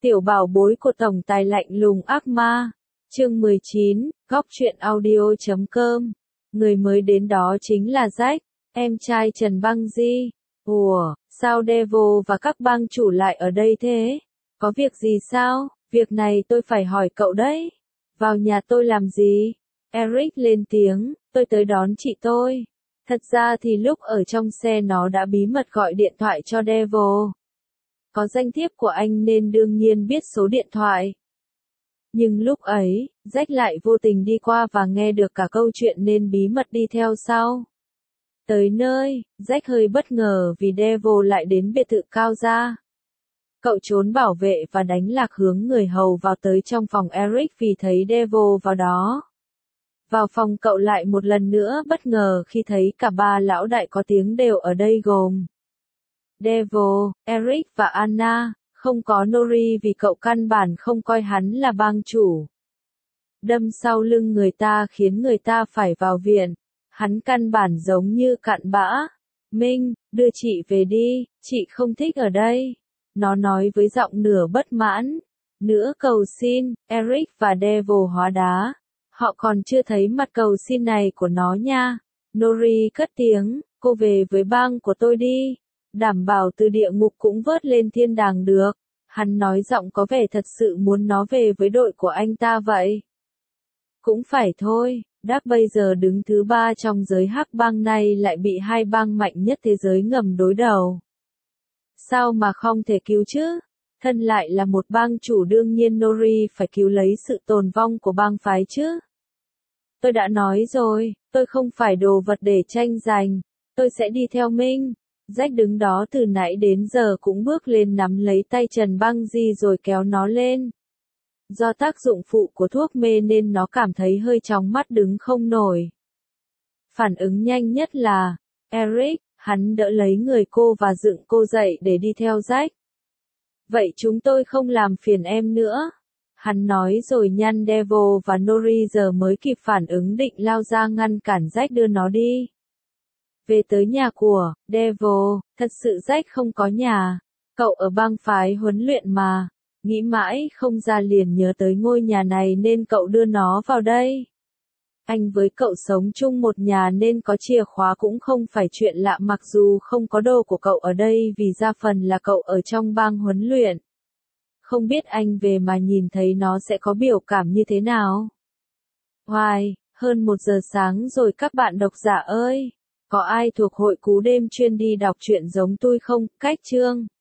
Tiểu bảo bối của tổng tài lạnh lùng ác ma. Chương 19, góc truyện audio.com. Người mới đến đó chính là Jack, em trai Trần Băng Di. Ủa, sao Devil và các bang chủ lại ở đây thế? Có việc gì sao? Việc này tôi phải hỏi cậu đấy. Vào nhà tôi làm gì? Eric lên tiếng, tôi tới đón chị tôi. Thật ra thì lúc ở trong xe nó đã bí mật gọi điện thoại cho Devil. Có danh thiếp của anh nên đương nhiên biết số điện thoại. Nhưng lúc ấy, Jack lại vô tình đi qua và nghe được cả câu chuyện nên bí mật đi theo sau. Tới nơi, Jack hơi bất ngờ vì Devil lại đến biệt thự cao gia. Cậu trốn bảo vệ và đánh lạc hướng người hầu vào tới trong phòng Eric vì thấy Devil vào đó. Vào phòng cậu lại một lần nữa bất ngờ khi thấy cả ba lão đại có tiếng đều ở đây gồm Devil, Eric và Anna, không có Nori vì cậu căn bản không coi hắn là bang chủ. Đâm sau lưng người ta khiến người ta phải vào viện, hắn căn bản giống như cặn bã. Minh, đưa chị về đi, chị không thích ở đây. Nó nói với giọng nửa bất mãn. Nữa cầu xin, Eric và Devil hóa đá. Họ còn chưa thấy mặt cầu xin này của nó nha. Nori cất tiếng, cô về với bang của tôi đi. Đảm bảo từ địa ngục cũng vớt lên thiên đàng được. Hắn nói giọng có vẻ thật sự muốn nó về với đội của anh ta vậy. Cũng phải thôi, Đáp bây giờ đứng thứ 3 trong giới hắc bang này lại bị hai bang mạnh nhất thế giới ngầm đối đầu. Sao mà không thể cứu chứ? Thân lại là một bang chủ đương nhiên Nori phải cứu lấy sự tồn vong của bang phái chứ. Tôi đã nói rồi, tôi không phải đồ vật để tranh giành. Tôi sẽ đi theo Minh. Jack đứng đó từ nãy đến giờ cũng bước lên nắm lấy tay Trần Băng Di rồi kéo nó lên. Do tác dụng phụ của thuốc mê nên nó cảm thấy hơi chóng mắt đứng không nổi. Phản ứng nhanh nhất là Eric, hắn đỡ lấy người cô và dựng cô dậy để đi theo Jack. Vậy chúng tôi không làm phiền em nữa. Hắn nói rồi nhăn Devil và Nori giờ mới kịp phản ứng định lao ra ngăn cản Jack đưa nó đi. Về tới nhà của Devil, thật sự Jack không có nhà. Cậu ở bang phái huấn luyện mà. Nghĩ mãi không ra liền nhớ tới ngôi nhà này nên cậu đưa nó vào đây. Anh với cậu sống chung một nhà nên có chìa khóa cũng không phải chuyện lạ mặc dù không có đồ của cậu ở đây vì đa phần là cậu ở trong bang huấn luyện. Không biết anh về mà nhìn thấy nó sẽ có biểu cảm như thế nào? Hoài, hơn 1 giờ sáng rồi các bạn độc giả ơi! Có ai thuộc hội cú đêm chuyên đi đọc truyện giống tôi không? Cách chương